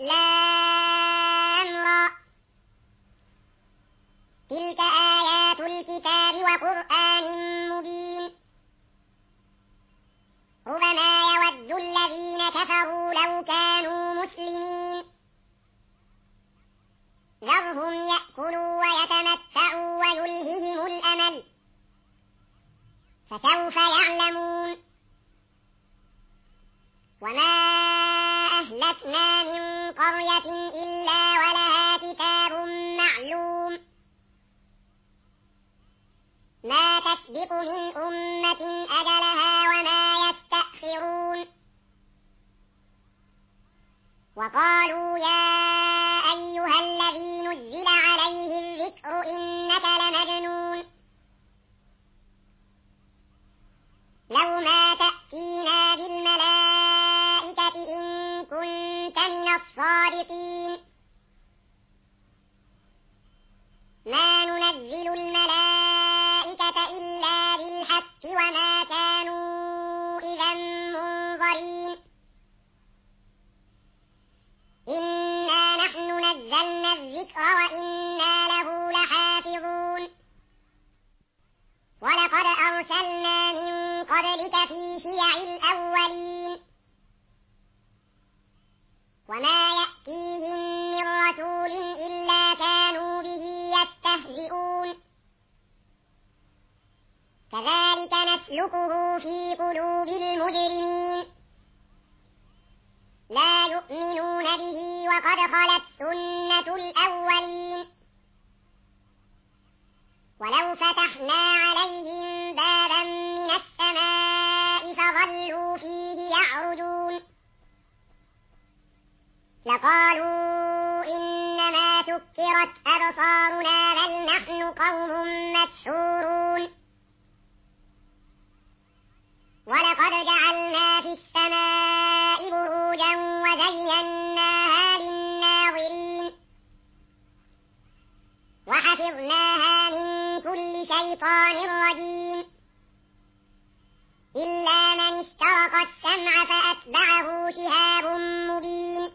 لام را تلك آيات الكتاب وقرآن مبين ربما يود الذين كفروا لو كانوا مسلمين ذرهم يأكلوا ويتمتعوا ويلههم الأمل فسوف يعلمون وما أهلكنا من قرية إلا ولها كتاب معلوم ما تسبق من أمة أجلها وما يستأخرون وقالوا يا أيها الذي نزل عليه الذكر إنك لمجنون لو ما تأتينا بالملائكة إن كنت من الصادقين ما ننزل الملائكة إلا بالحق وما كانوا إذا منظرين إنا نحن نزلنا الذكر وإنا له لحافظون ولقد أرسلنا من قبلك في شيع الأولين وما يأتيهم من رسول إلا كانوا به يستهزئون كذلك نسلكه في قلوب المجرمين لا يؤمنون به وقد خلت سنة الأولين ولو فتحنا عليهم بابا من السماء فظلوا فيه يعرجون لقالوا إنما سكرت أبصارنا بل نحن قوم مسحورون ولقد جعلنا في السماء بروجا وزيناها للناظرين وحفظناها من كل شيطان رجيم إلا من استرق السمع فأتبعه شهاب مبين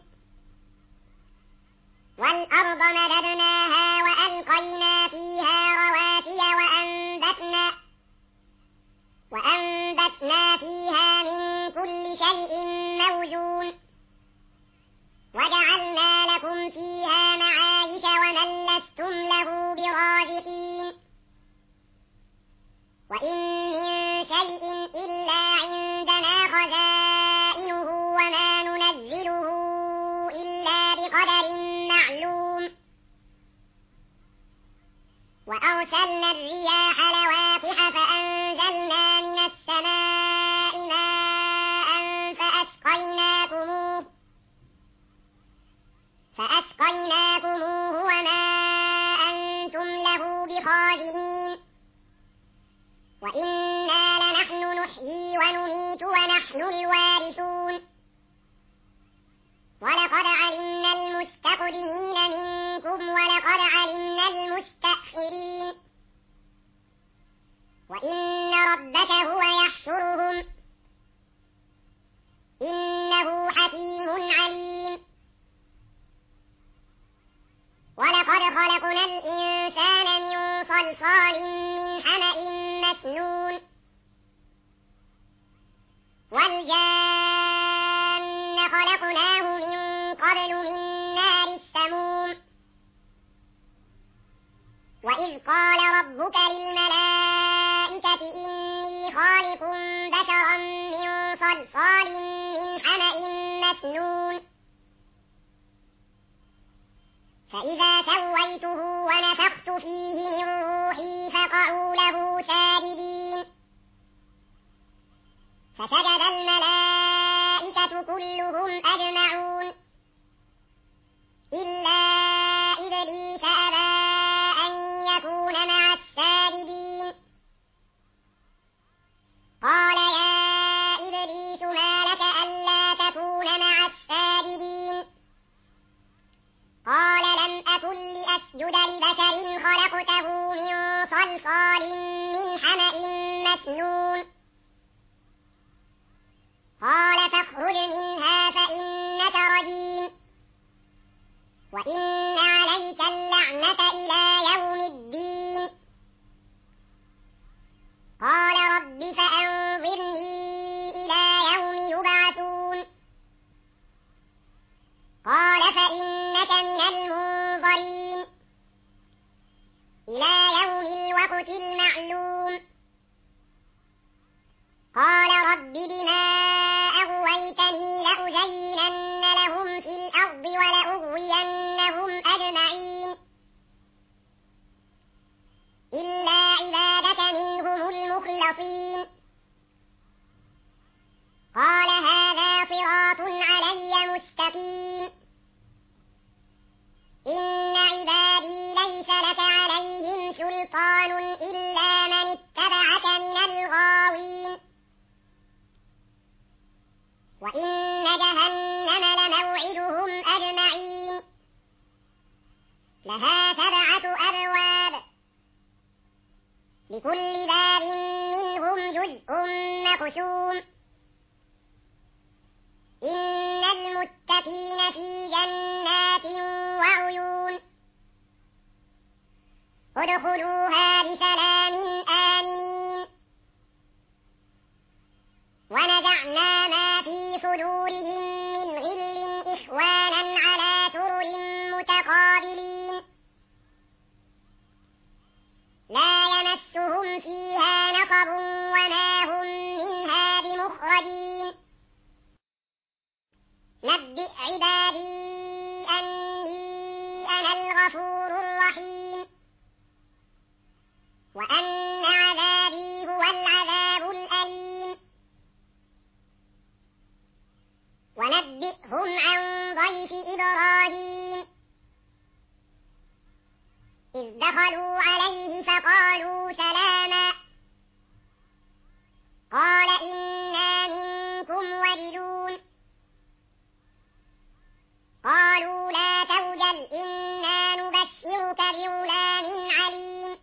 والأرض مددناها وألقينا فيها رواسي وأنبتنا فيها من كل شيء موزون وجعلنا لكم فيها معايش ومن لستم له برازقين وإن من شيء إلا عندنا خزائنه وما ننزله إلا بقدر معلوم وأرسلنا الرياح لواقح فأنزلنا من السماء ماء فأسقيناكموه وما أنتم له بخازنين وإنا لنحن نحيي ونميت ونحن الوارثون ولقد علمنا المستقدمين منكم ولقد علمنا المستأخرين وإن ربك هو يحشرهم إنه حكيم عليم ولقد خلقنا الإنسان من صلصال من حمأ مسنون والجان خلقناه من قبل من نار السموم وإذ قال ربك للملائكة إني خالق بشرا من صلصال من حمأ مسنون فإذا سويته ونفخت فيه من روحي فقعوا له ساجدين فسجد الملائكة كلهم أجمعون إلا إبليس أبى أن يكون مع الساجدين قال يا إبليس ما لك ألا تكون مع الساجدين قال لم أكن لأسجد لبشر خلقته من صلصال من حمأ مسنون قال فاخرج منها فإنك رجيم لها 7 أبواب لكل باب منهم جزء مقسوم إن المتقين في جنات وعيون ادخلوها بسلام آمنين ونزعنا ما في صدورهم من غل إخوانا على سرر متقابلين لا يمسهم فيها نصب وما هم منها بمخرجين نبئ عبادي أني أنا الغفور الرحيم وأن عذابي هو العذاب الأليم ونبئهم عن ضيف إبراهيم إذ دخلوا عليه فقالوا سلاما قال إنا منكم وجلون قالوا لا توجل إنا نبشرك بغلام عليم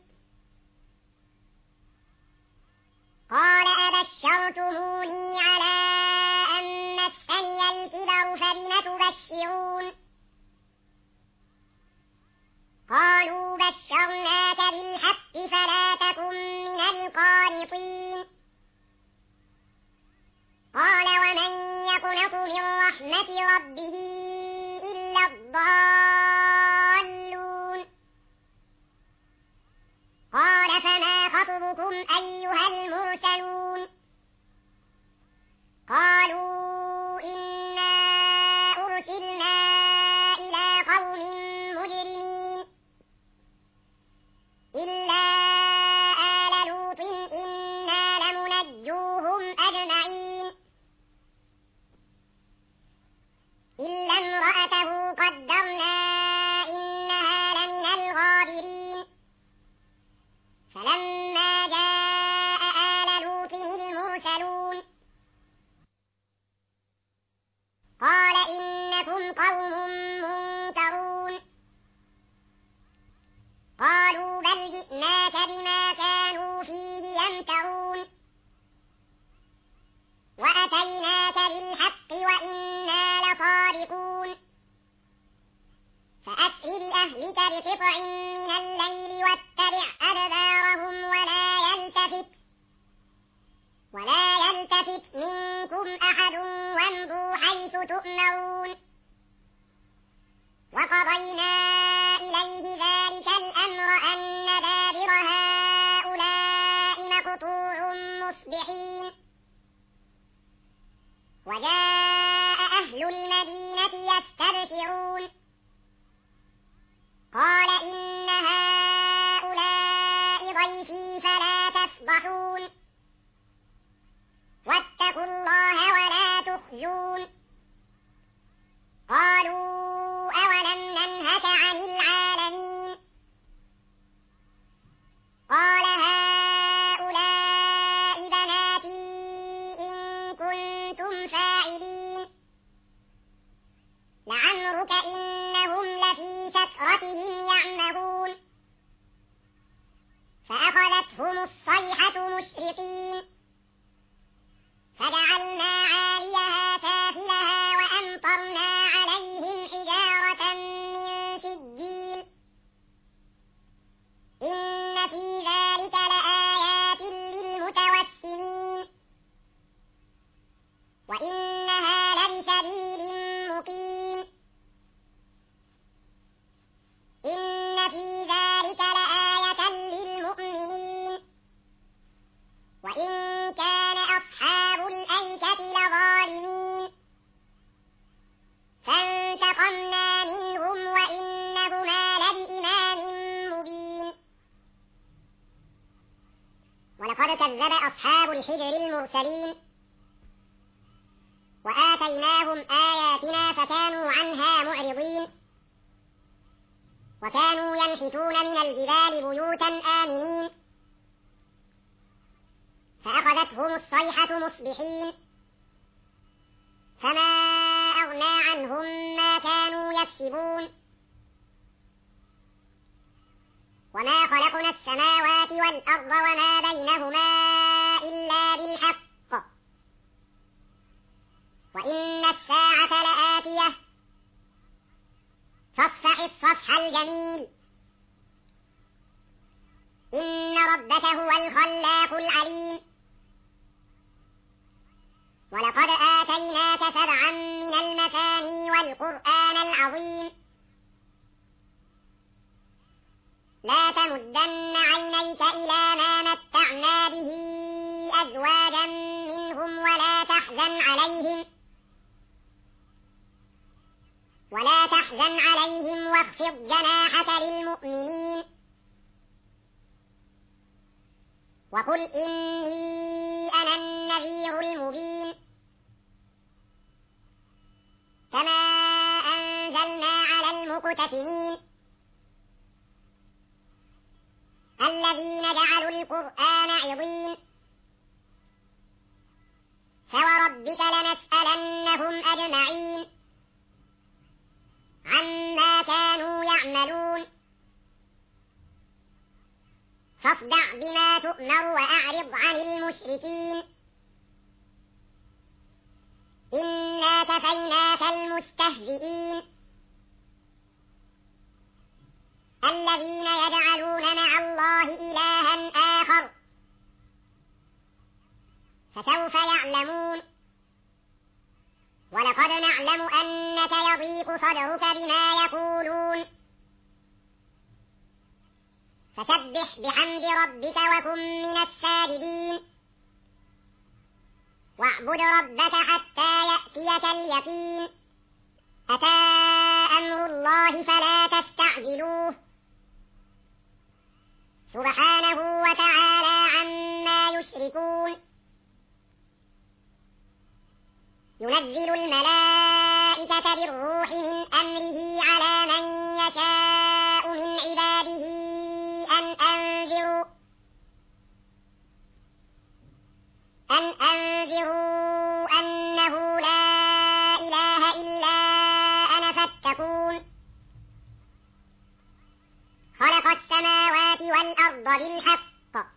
قال أبشرتموني على أن مسني الكبر فبم تبشرون قالوا بشرناك بالحق فلا تكن من القانطين قال ومن يقنط من رحمة ربه إلا الضالون قال فما خطبكم أيها المرسلون قالوا إنا أرسلنا إلى قوم مجرمين إلا آل لوط إنا لمنجوهم أجمعين إلا امرأته قدرنا إنها لمن الغابرين فلما جاء آل لوط المرسلون قال إنكم قوم منكرون قالوا بل جئناك بما كانوا فيه يمترون وأتيناك بالحق وإنا لصادقون فأسر بأهلك بقطع من الليل واتبع أدبارهم ولا يلتفت منكم أحد وامضوا حيث تؤمرون وقضينا إليه ذلك الأمر أن دابر هؤلاء مقطوع مصبحين وجاء أهل المدينة يستبشرون قال إن هؤلاء ضيفي فلا تفضحون واتقوا الله ولا تخزون قالوا أولم ننهك عن العالمين قال هؤلاء بناتي إن كنتم فاعلين لعمرك إنهم لفي سكرتهم يعمهون فأخذتهم الصيحة مشرقين فجعلنا عاليها سافلها وأمطرنا عليهم حجارة من سجيل إن في ذلك لآيات للمتوسمين وإنها لبسبيل مقيم إن في ذلك لآية للمؤمنين وإن كان أصحاب الأيكة لظالمين فانتقمنا منهم وإنهما لبإمام مبين ولقد كذب أصحاب الحجر المرسلين وآتيناهم آياتنا فكانوا عنها معرضين وكانوا ينحتون من الجبال بيوتا آمنين فأخذتهم الصيحة مصبحين فما أغنى عنهم ما كانوا يكسبون وما خلقنا السماوات والأرض وما بينهما إلا بالحق وإن الساعة لآتية فاصفح الصفح الجميل إن ربك هو الخلاق العليم ولقد آتيناك 7 من المثاني والقرآن العظيم لا تمدن عينيك إلى ما متعنا به أزواجا منهم ولا تحزن عليهم واخفض جناحك للمؤمنين وقل إني أنا النذير المبين كما أنزلنا على المقتسمين الذين جعلوا القرآن عضين فوربك لنسألنهم أجمعين عما كانوا يعملون فاصدع بما تؤمر وأعرض عن المشركين إنا كفيناك المستهزئين الذين يجعلون مع الله إلها آخر فسوف يعلمون ولقد نعلم أنك يضيق صدرك بما يقولون فسبح بحمد ربك وكن من الساجدين واعبد ربك حتى يأتيك اليقين أتى أمر الله فلا تستعجلوه سبحانه وتعالى عما يشركون ينزل الملائكة بالروح من أمره على من يشاء من عباده أن أنذروا أنه لا إله إلا أنا فاتقون خلق السماوات والأرض بالحق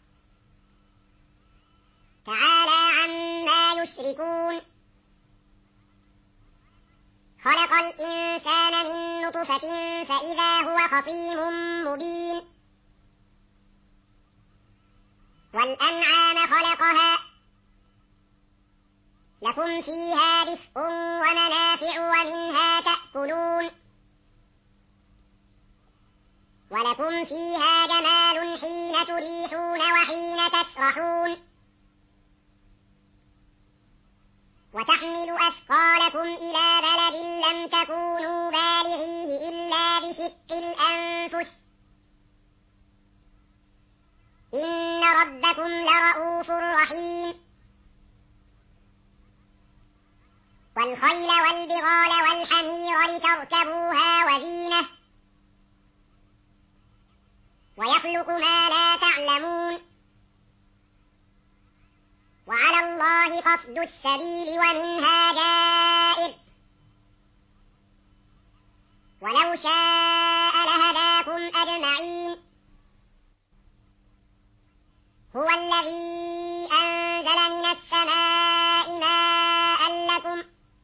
تعالى عما يشركون خلق الإنسان من نطفة فإذا هو خصيم مبين والأنعام خلقها لكم فيها دفء ومنافع ومنها تأكلون ولكم فيها جمال حين تريحون وحين تسرحون وتحمل أثقالكم إلى بلد لم تكونوا بالغيه إلا بشق الأنفس إن ربكم لرؤوف رحيم والخيل والبغال والحمير لتركبوها وزينة ويخلق ما لا تعلمون وعلى الله قصد السبيل ومنها جائر ولو شاء لهداكم أجمعين هو الذي أنزل من السماء ماء لكم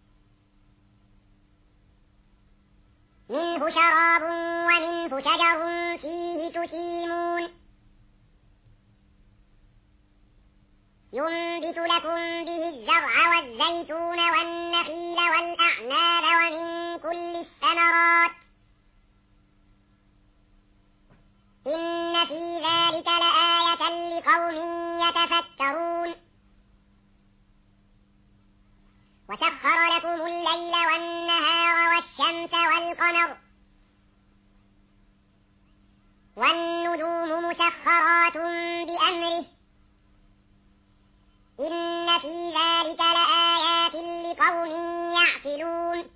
منه شراب ومنه شجر فيه تسيمون ينبت لكم به الزرع والزيتون والنخيل والأعناب ومن كل الثمرات إن في ذلك لآية لقوم يتفكرون وسخر لكم الليل والنهار والشمس والقمر والنجوم مسخرات بأمره إن في ذلك لآيات لقوم يعقلون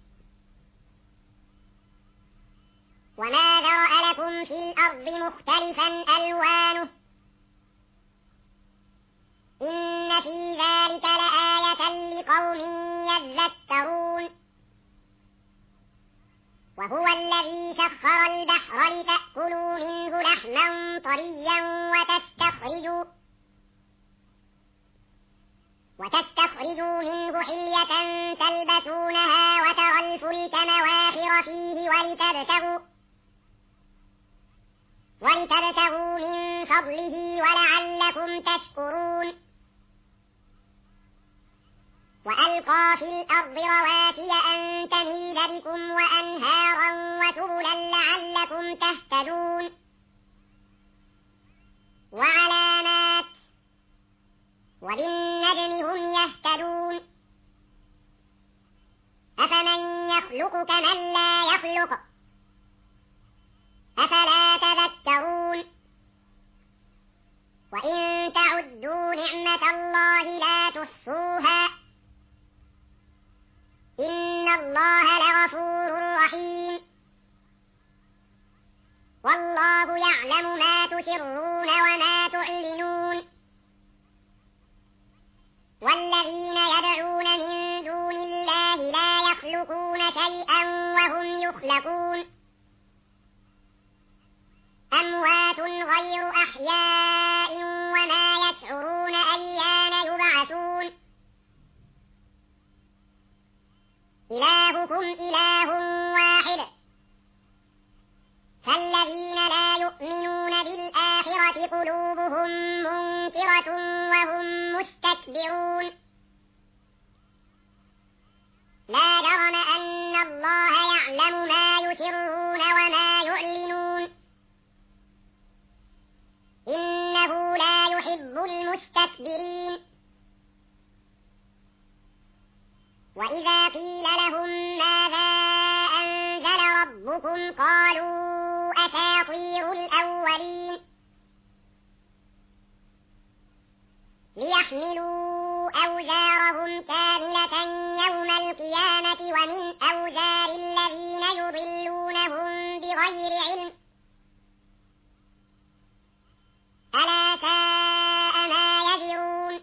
وما ذرأ لكم في الأرض مختلفا ألوانه إن في ذلك لآية لقوم يذكرون وهو الذي سخر البحر لتأكلوا منه لحما طريا وتستخرجوا منه حلية تلبسونها وترى الفلك مواخر فيه ولتبتغوا من فضله ولعلكم تشكرون وألقى في الأرض رواسي أن تميد بكم وأنهارا وسبلا لعلكم تهتدون وعلامات وبالنجم هم يهتدون أفمن يخلق كمن لا يخلق أفلا تذكرون وإن تعدوا نعمة الله لا تحصوها إن الله لغفور رحيم والله يعلم ما تسرون وما تعلنون والذين يدعون من دون الله لا يخلقون شيئا وهم يخلقون أموات غير أحياء وما يشعرون أيان يبعثون إلهكم إله واحد فالذين لا يؤمنون بالآخرة قلوبهم منكرة وهم مستكبرون لا جرم أن الله يعلم ما يسرون وما يعلنون إنه لا يحب المستكبرين وإذا قيل لهم ماذا أنزل ربكم قالوا أساطير الأولين ليحملوا أوزارهم كاملة يوم القيامة ومن أوزار الذين يضلونهم بغير علم ألا ساء ما يزرون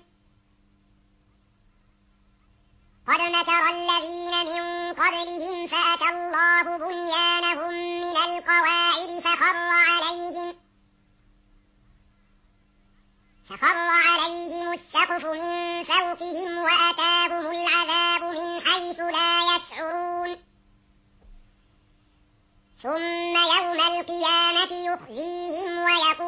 قد مكر الذين من قبلهم فأتى الله بنيانهم من القواعد فخر عليهم السقف من فوقهم وأتاهم العذاب من حيث لا يشعرون ثم يوم القيامة يخزيهم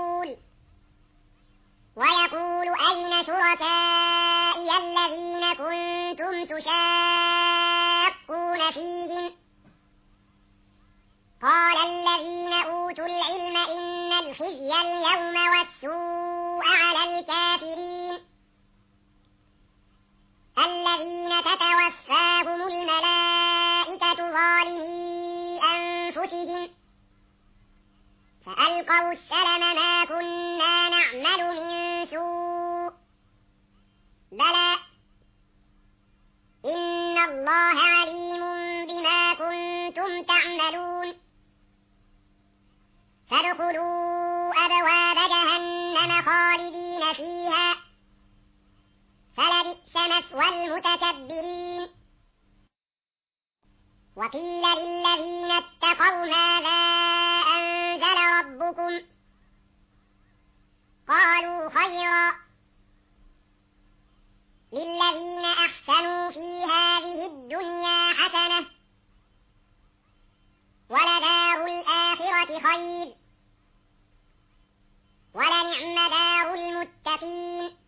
ويقول أين شركائي الذين كنتم تشاقون فيهم قال الذين أوتوا العلم إن الخزي اليوم والسوء على الكافرين الذين تتوفاهم الملائكة ظالمي أنفسهم فألقوا السلم ما كنا نعمل من سوء بلى إن الله عليم بما كنتم تعملون فادخلوا أبواب جهنم خالدين فيها فلبئس مثوى المتكبرين وقيل للذين اتقوا ماذا أنزل ربكم قالوا خيرا للذين أحسنوا في هذه الدنيا حسنة ولدار الآخرة خير ولنعم دار المتقين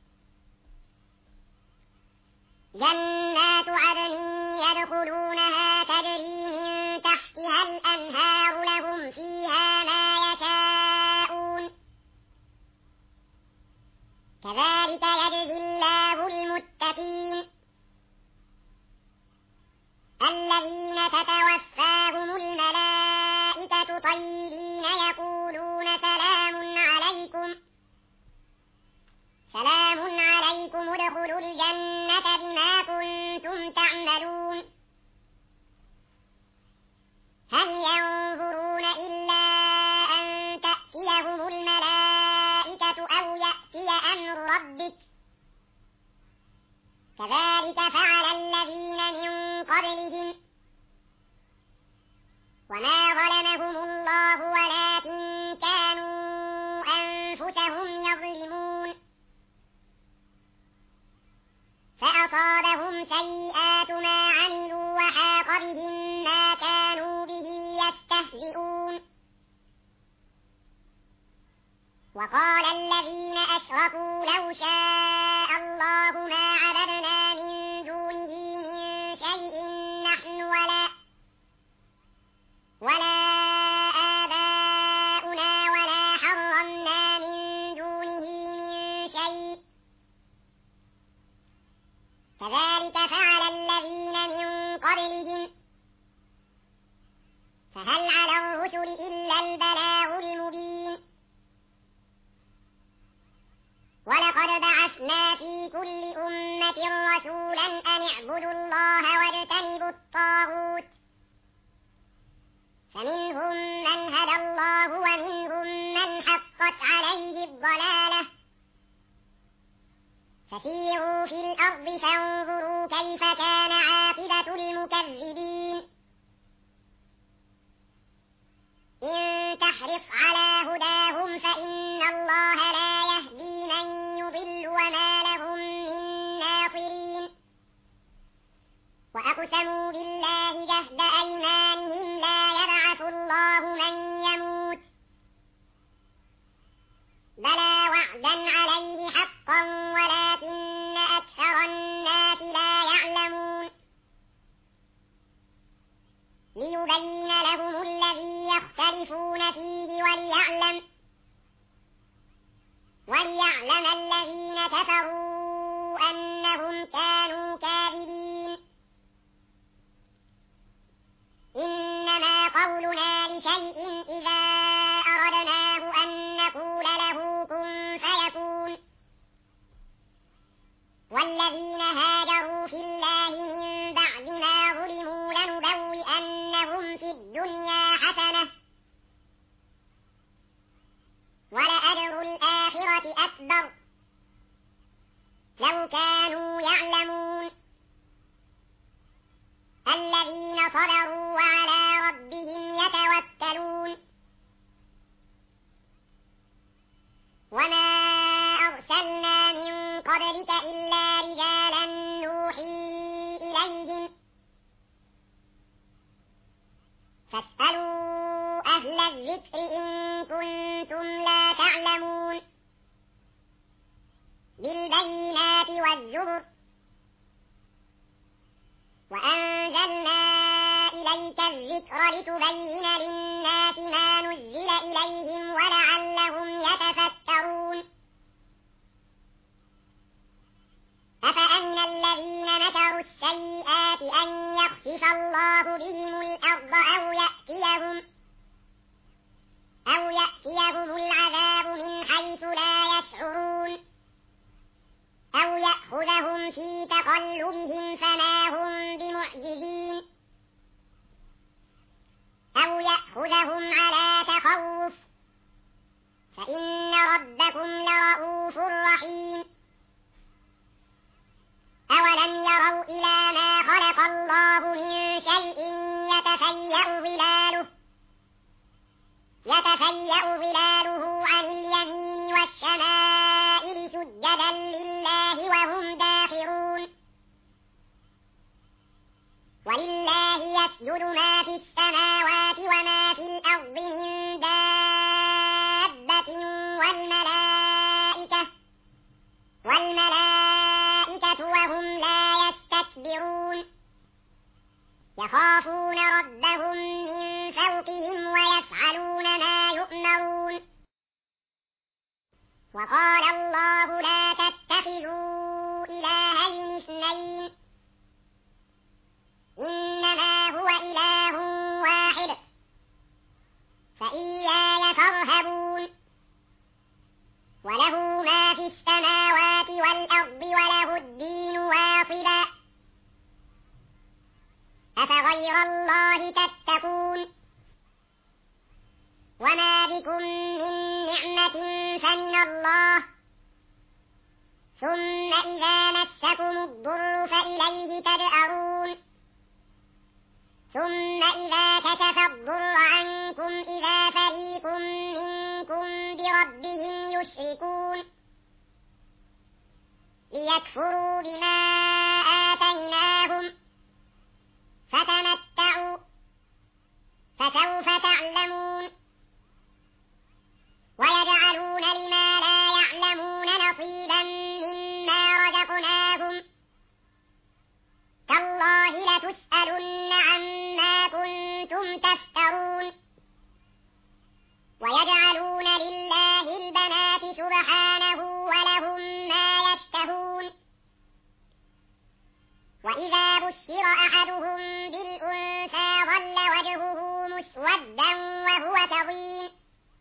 جنات عدن يدخلونها تجري من تحتها الأنهار لهم فيها ما يشاءون كذلك يجزي الله المتقين الذين تتوفاهم الملائكة طيبين يقولون سلام عليكم ادخلوا الجنة بما كنتم تعملون هل ينظرون إلا أن تأتيهم الملائكة أو يأتي أمر ربك كذلك فعل الذين من قبلهم وما وقال الذين أشركوا لو شاء الله ما عبدنا من دونه من شيء نحن ولا آباؤنا ولا حرمنا من دونه من شيء كذلك فعل الذين من قبلهم فهل على الرسل إلا البلاغ المبين ولقد بعثنا في كل أمة رسولا أن اعبدوا الله واجتنبوا الطاغوت فمنهم من هدى الله ومنهم من حقت عليه الضلالة فسيروا في الأرض فانظروا كيف كان عاقبة المكذبين إن تحرص على هداهم فإن الله لا يهدي من يضل وما لهم من ناصرين وأقسموا بالله جهد أيمانهم لا يبعث الله من يموت بلى وعدا عليه حقا ولكن أكثر الناس لا يعلمون ليبين لهم الذي يختلفون فيه وليعلم الذين كفروا أنهم كانوا كاذبين إنما قولنا لشيء إذا أردناه أن نقول له كن فيكون والذين هاجروا في الله من بعد ما ظلموا لنبوئنهم في الدنيا حسنة ولأجر الآخرة أكبر لو كانوا يعلمون الذين صبروا وعلى ربهم يتوكلون وما أرسلنا من قبلك إلا رجالا نوحي إليهم فاسألوا أهل الذكر إن كنتم لا تعلمون بالبينات والزبر وأنزلنا إليك الذكر لتبين للناس ما نزل إليهم ولعلهم يتفكرون أفأمن الذين مكروا السيئات أن يخسف الله بهم الأرض أو يأتيهم العذاب من حيث لا يشعرون أو يأخذهم في تقلبهم فما هم بمعجزين أو يأخذهم على تخوف فإن ربكم لرؤوف رحيم أولم يروا إلى ما خلق الله من شيء يتفيأ ظلاله عن اليمين والشمائل سجدا لله وهم داخرون ولله يسجد ما في السماوات وما في الأرض من دابة والملائكة وهم لا يستكبرون يخافون ربهم من فوقهم ويفعلون ما يؤمرون وقال الله لا تتخذوا إلهين اثنين إنما هو إله واحد فإياي فارهبون وله ما في السماوات والأرض وله الدين واصبا أفغير الله تتقون وما بكم من نعمة فمن الله ثم إذا مسكم الضر فإليه تجأرون ثم إذا كشف الضر عنكم إذا فريق منكم بربهم يشركون ليكفروا بما آتيناهم فتمتعوا فسوف تعلمون ويجعلون لما صدا وهو كظيم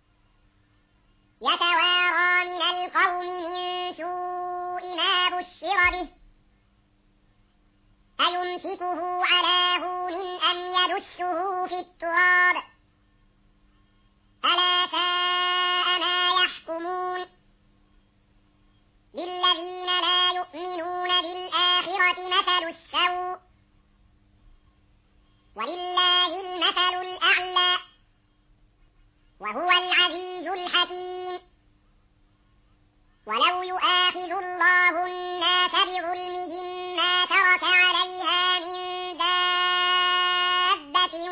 يتوارى من القوم من سوء ما بشر به أيمسكه على هون أم يدسه في التراب ألا ساء ما يحكمون للذين لا يؤمنون بالآخرة مثل السوء ولله المثل الأعلى وهو العزيز الحكيم ولو يؤاخذ الله الناس بظلمهم ما ترك عليها من دابة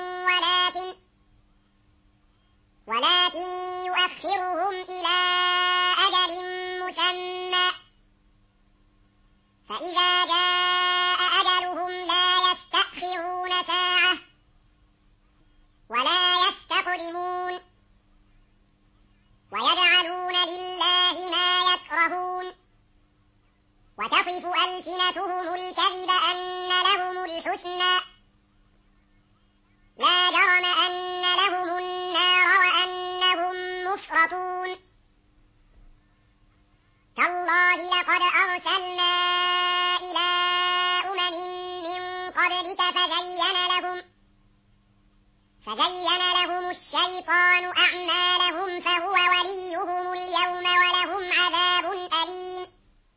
ولكن يؤخرهم إلى أجل مسمى فإذا جاء أجلهم لا يستأخرون ساعة ولا يستقدمون ويجعلون لله ما يكرهون وتصف ألسنتهم الكذب أن لهم الحسنى لا جرم أن لهم النار وأنهم مفرطون تالله لقد أرسلنا إلى من قبلك فزين لهم الشيطان أعمالهم فهو وليهم اليوم ولهم عذاب أليم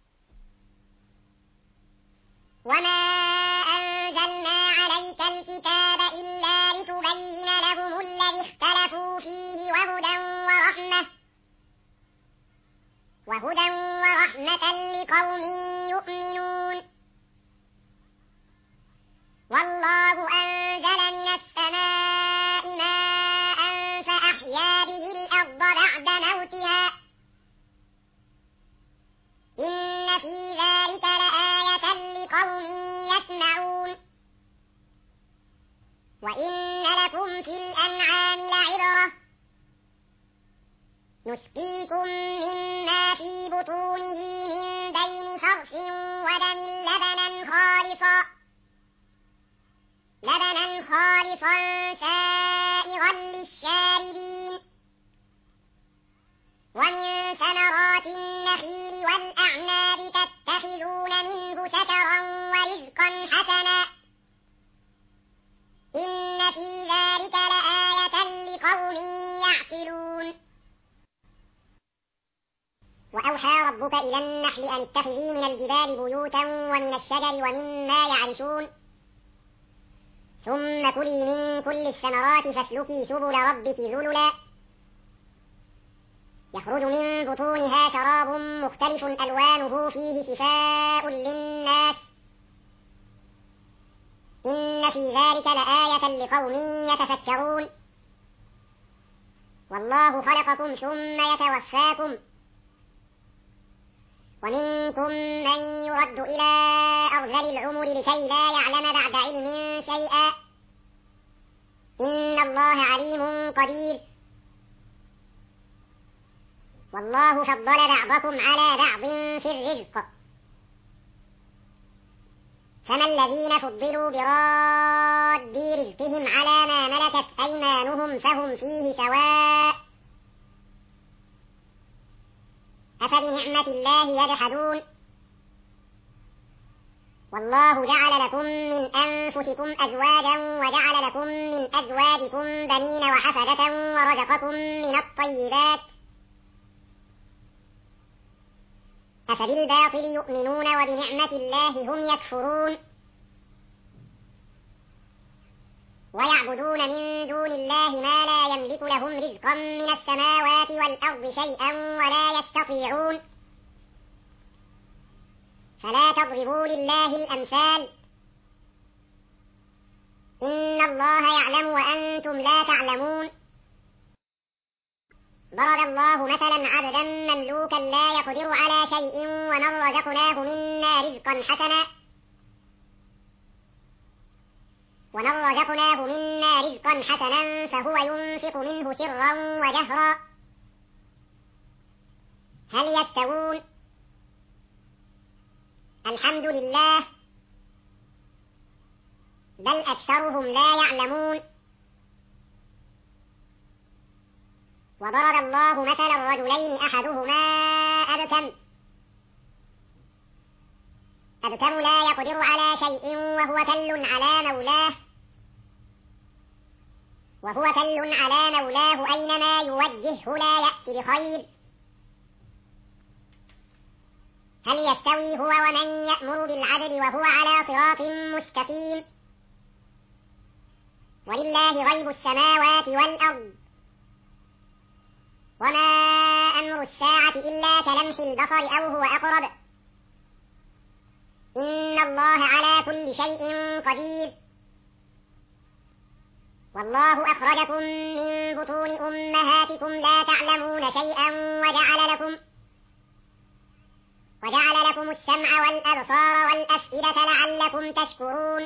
وما أنزلنا عليك الكتاب إلا لتبين لهم الذي اختلفوا فيه وهدى ورحمة لقوم يؤمنون والله أنزل من السماء ماء فأحيا به الأرض بعد موتها إن في ذلك لآية لقوم يسمعون وإن لكم في الأنعام لعبرة نسقيكم مما في بطونه من بين فرث ودم لبنا خالصا سائغا للشاربين ومن ثمرات النخيل والأعناب تتخذون منه سكرا ورزقا حسنا إن في ذلك لآية لقوم يعقلون وأوحى ربك إلى النحل أن اتخذي من الجبال بيوتا ومن الشجر ومما يعرشون ثم كلي من كل الثمرات فاسلكي سبل ربك ذللا يخرج من بطونها شراب مختلف ألوانه فيه شفاء للناس إن في ذلك لآية لقوم يتفكرون والله خلقكم ثم يتوفاكم ومنكم من يرد إلى أرذل العمر لكي لا يعلم بعد علم شيئا إن الله عليم قدير والله فضل بعضكم على بعض في الرزق فما الذين فضلوا براد رزقهم على ما ملكت أيمانهم فهم فيه سواء أفبنعمة الله يجحدون والله جعل لكم من أنفسكم أزواجا وجعل لكم من أزواجكم بنين وحفدة ورزقكم من الطيبات أفبالباطل يؤمنون وبنعمة الله هم يكفرون ويعبدون من دون الله ما لا يملك لهم رزقا من السماوات والأرض شيئا ولا يستطيعون فلا تضربوا لله الأمثال إن الله يعلم وأنتم لا تعلمون ضرب الله مثلا عبدا مملوكا لا يقدر على شيء ومن رزقناه منا رزقا حسنا فهو ينفق منه سرا وجهرا هل يستوون الحمد لله بل أكثرهم لا يعلمون وضرب الله مثلا رجلين أحدهما أبكم لا يقدر على شيء وهو كل على مولاه أينما يوجهه لا يأتي بخير. هل يستوي هو ومن يأمر بالعدل وهو على صراط مستقيم؟ ولله غيب السماوات والأرض وما أمر الساعة إلا كلمح البصر أو هو أقرب إن الله على كل شيء قدير. والله أخرجكم من بطون أمهاتكم لا تعلمون شيئا وجعل لكم السمع والأبصار والأفئدة لعلكم تشكرون.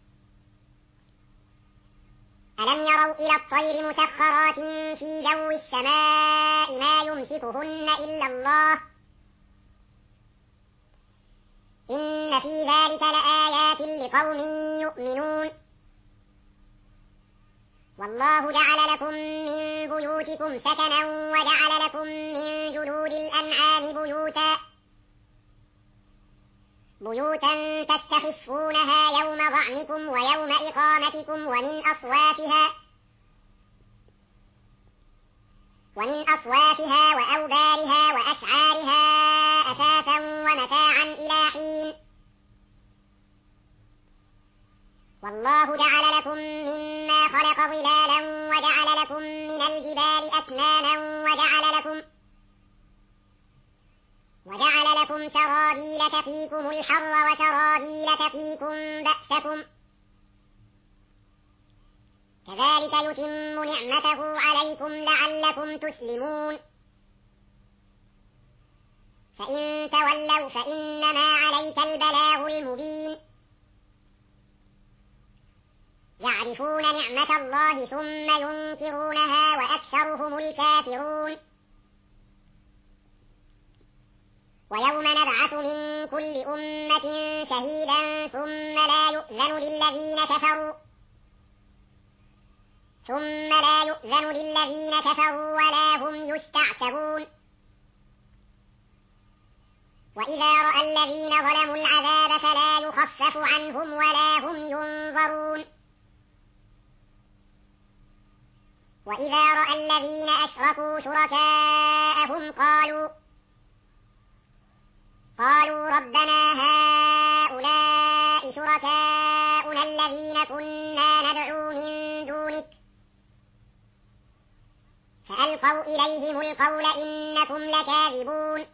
ألم يروا إلى الطير مسخرات في جو السماء ما يمسكهن إلا الله إن في ذلك لآيات لقوم يؤمنون. والله جعل لكم من بيوتكم سكنا وجعل لكم من جلود الأنعام بيوتا تستخفونها يوم ظعنكم ويوم إقامتكم ومن أصوافها وأوبارها وأشعارها أثاثا ومتاعا إلى حين. والله جعل لكم مما خلق ظلالا وجعل لكم من الجبال أكنانا وجعل لكم سرابيل تقيكم الحر وسرابيل تقيكم بأسكم كذلك يتم نعمته عليكم لعلكم تسلمون. فإن تولوا فإنما عليك البلاغ المبين. يعرفون نعمة الله ثم ينكرونها وأكثرهم الكافرون. ويوم نبعث من كل أمة شهيدا ثم لا يؤذن للذين كفروا ولا هم يستعتبون. وإذا رأى الذين ظلموا العذاب فلا يخفف عنهم ولا هم ينظرون. وإذا رأى الذين أشركوا شركاءهم قالوا ربنا هؤلاء شركاؤنا الذين كنا ندعو من دونك فألقوا إليهم القول إنكم لكاذبون.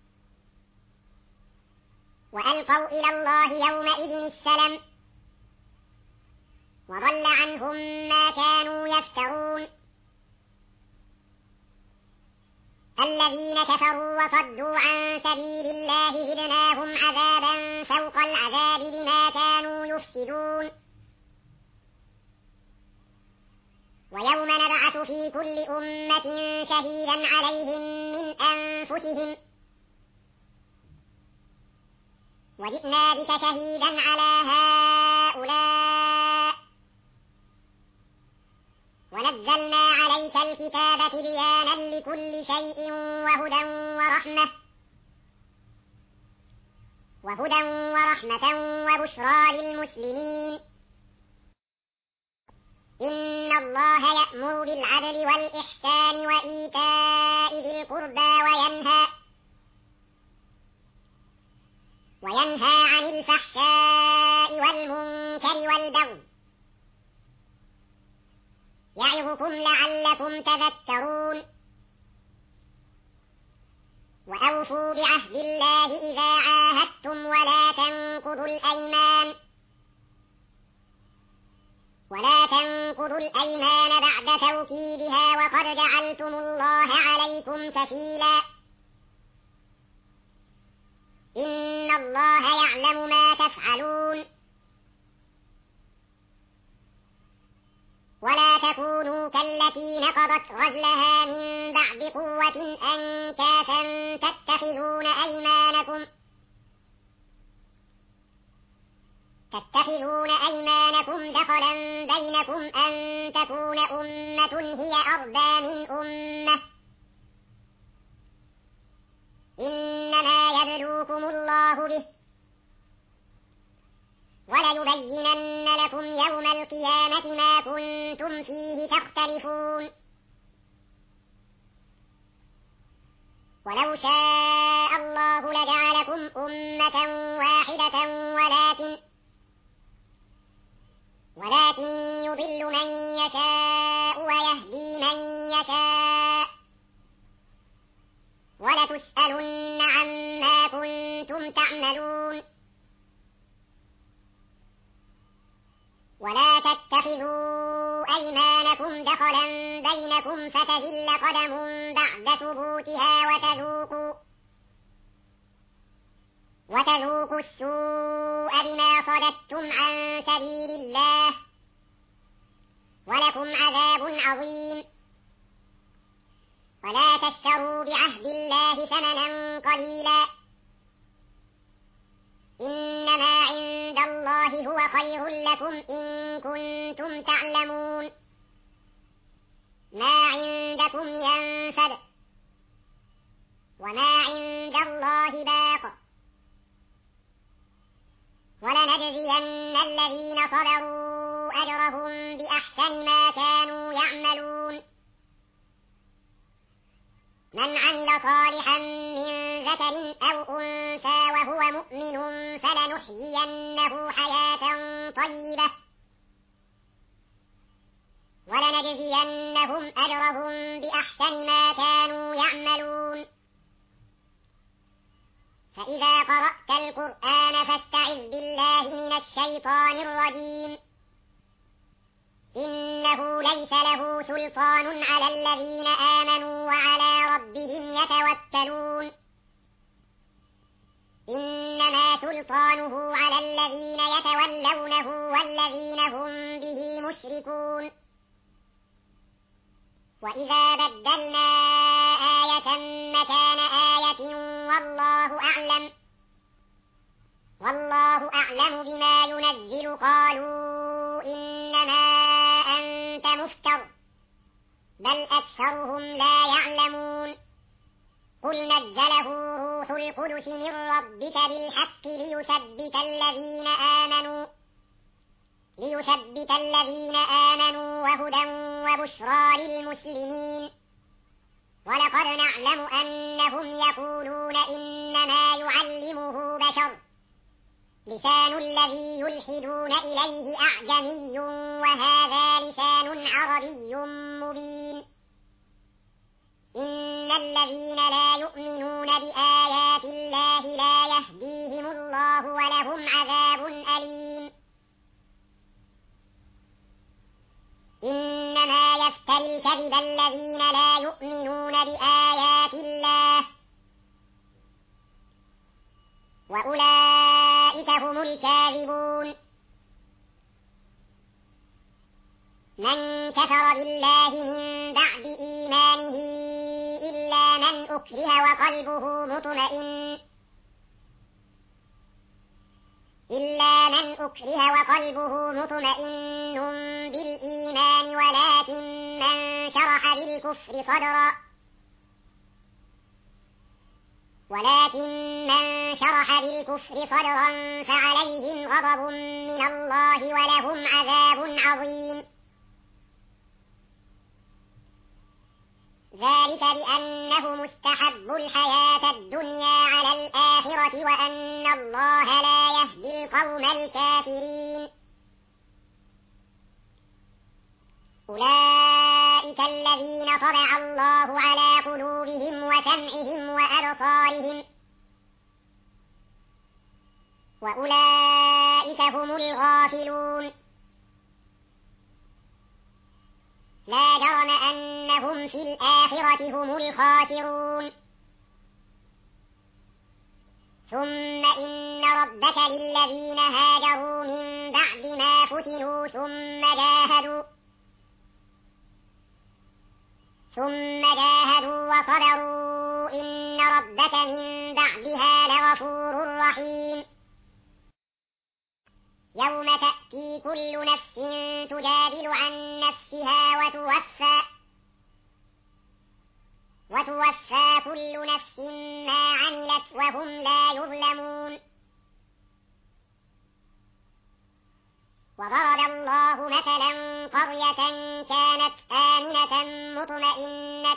وألقوا إلى الله يومئذ السلم وضل عنهم ما كانوا يفترون. الذين كفروا وصدوا عن سبيل الله زدناهم عذابا فوق العذاب بما كانوا يفسدون. ويوم نبعث في كل أمة شهيدا عليهم من أنفسهم وجئنا بك شهيدا على هؤلاء ونزلنا عليك الكتاب تبيانا لكل شيء وهدى ورحمة وبشرى للمسلمين. إن الله يأمر بالعدل والإحسان وإيتاء ذي القربى وينهى عن الفحشاء والمنكر والبغي يعظكم لعلكم تذكرون. وأوفوا بعهد الله إذا عاهدتم ولا تنقضوا الأيمان بعد توكيدها وقد جعلتم الله عليكم كفيلا. إن الله يعلم ما تفعلون. ولا تكونوا كالتي نقضت غزلها من بعد قوة أنكاثا تتخذون أيمانكم دخلا بينكم أن تكون أمة هي أربى من أمة إنما يبلوكم الله به وليبينن لكم يوم القيامة ما كنتم فيه تختلفون ولو شاء الله لجعلكم أمة واحدة ولكن يضل من يشاء ويهدي من يشاء ولتسألن عما كنتم تعملون ولا تتخذوا أيمانكم دخلا بينكم فتزل قدم بعد ثبوتها وتذوقوا السوء بما صددتم عن سبيل الله ولكم عذاب عظيم ولا تشتروا بعهد الله ثمنا قليلا إنما عند الله هو خير لكم إن كنتم تعلمون ما عندكم ينفد وما عند الله باق ولنجزين الذين صبروا أجرهم بأحسن ما كانوا يعملون من عمل صالحا من ذكر أو أنثى وهو مؤمن فلنحيينه حياة طيبة ولنجزينهم أجرهم بأحسن ما كانوا يعملون فإذا قرأت القرآن فاستعذ بالله من الشيطان الرجيم إنه ليس له سلطان على الذين آمنوا وعلى ربهم يتوكلون إنما سلطانه على الذين يتولونه والذين هم به مشركون وإذا بدلنا آية مكان آية والله أعلم بما ينزل قالوا إنما أنت مفتر بل أكثرهم لا يعلمون قل نزله روح القدس من ربك بالحق ليثبت الذين آمنوا وهدى وبشرى للمسلمين ولقد نعلم أنهم يقولون إنما يعلمه بشر لسان الذي يلحدون إليه أعجمي وهذا لسان عربي مبين إن الذين لا يؤمنون بآيات الله لا يهديهم الله ولهم عذاب أليم إنما يفتري الكذب الذين لا يؤمنون بآيات الله وأولئك هم الكاذبون من كفر بالله من بعد إيمانه إلا من أكره وقلبه مطمئن بالإيمان ولكن من شرح بالكفر صدرا فعليهم غضب من الله ولهم عذاب عظيم ذلك بأنهم استحبوا الحياة الدنيا على الآخرة وأن الله لا يهدي القوم الكافرين أولئك الذين طبع الله على قلوبهم وسمعهم وأبصارهم وأولئك هم الغافلون لا جرم أنهم في الآخرة هم الخاسرون ثم إن ربك للذين هاجروا من بعد ما فتنوا ثم جاهدوا وصبروا إن ربك من بعدها لغفور رحيم يوم تأتي كل نفس تجادل عن نفسها وتوفى كل نفس ما وهم لا يظلمون. وضرب الله مثلا قرية كانت آمنة مطمئنة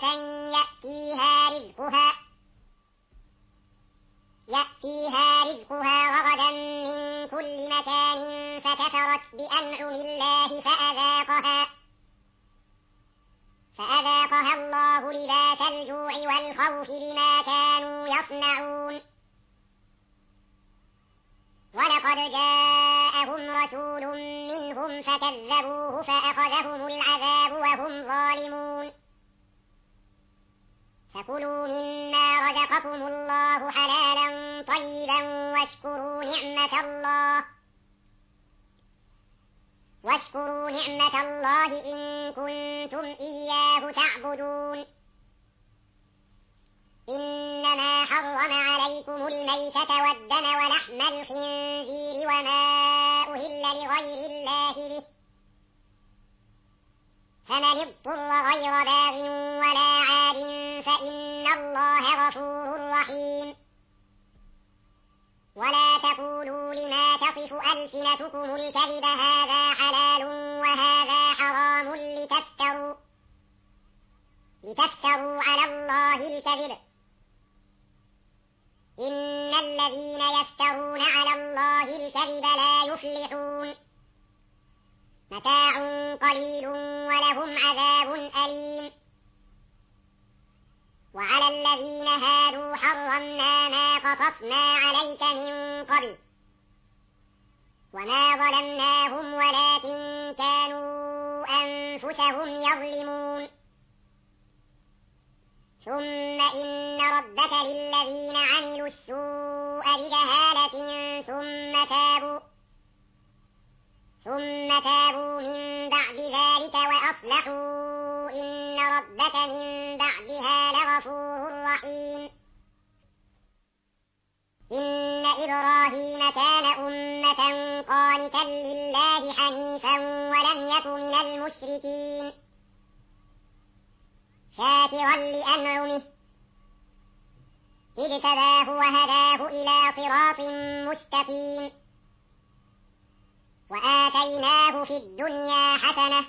يأتيها رزقها رغدا من كل مكان فكفرت بأنعم الله فأذاقها الله لباس الجوع والخوف بما كانوا يصنعون. ولقد جاءهم رسول منهم فكذبوه فأخذهم العذاب وهم ظالمون. فكلوا مما رزقكم الله حلالا طيبا واشكروا نعمة الله إن كنتم إياه تعبدون. إنما حرم عليكم الميتة والدم ولحم الخنزير وما أهل لغير الله به، فمن اضطر غير باغ ولا عاد فإن الله غفور رحيم. ولا تقولوا لما تصف ألسنتكم الكذب هذا حلال وهذا حرام لتفتروا على الله الكذب. إن الذين يفترون على الله الكذب لا يفلحون. متاع قليل ولهم عذاب أليم. وعلى الذين هادوا حرمنا ما قصصنا عليك من قبل وما ظلمناهم ولكن كانوا أنفسهم يظلمون. ثم إن ربك للذين عملوا السوء بجهالة ثم تابوا من بعد ذلك وأصلحوا إن ربك من بعدها لغفور رحيم. إن إبراهيم كان أمة قانتا لله حنيفا ولم يك من المشركين شاكرا لأنعمه اجتباه وهداه إلى صراط مستقيم. وآتيناه في الدنيا حسنة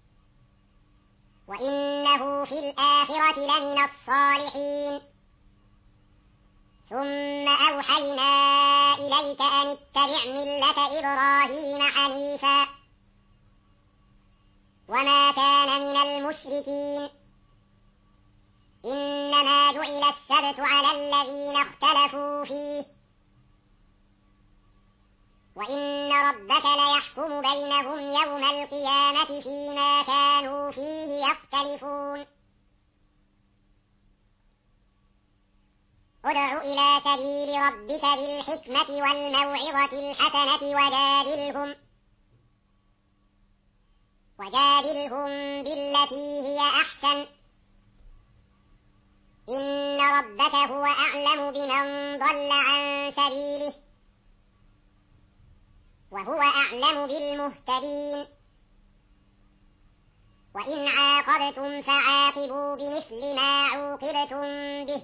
وإنه في الآخرة لمن الصالحين. ثم أوحينا إليك أن اتبع ملة إبراهيم حنيفا وما كان من المشركين. إنما جعل السبت على الذين اختلفوا فيه وإن ربك ليحكم بينهم يوم القيامة فيما كانوا فيه يختلفون. ادع إلى سبيل ربك بالحكمة والموعظة الحسنة وجادلهم بالتي هي أحسن. إن ربك هو أعلم بمن ضل عن سبيله وهو أعلم بالمهتدين. وإن عاقبتم فعاقبوا بمثل ما عوقبتم به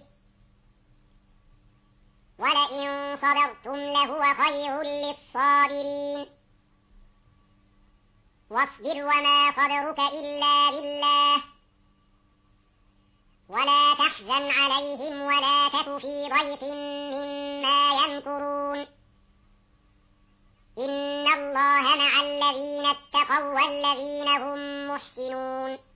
ولئن صبرتم لهو خير للصابرين. واصبر وما صبرك إلا بالله ولا تحزن عليهم ولا تك في ضيق مما يمكرون. إن الله مع الذين اتقوا والذين هم محسنون.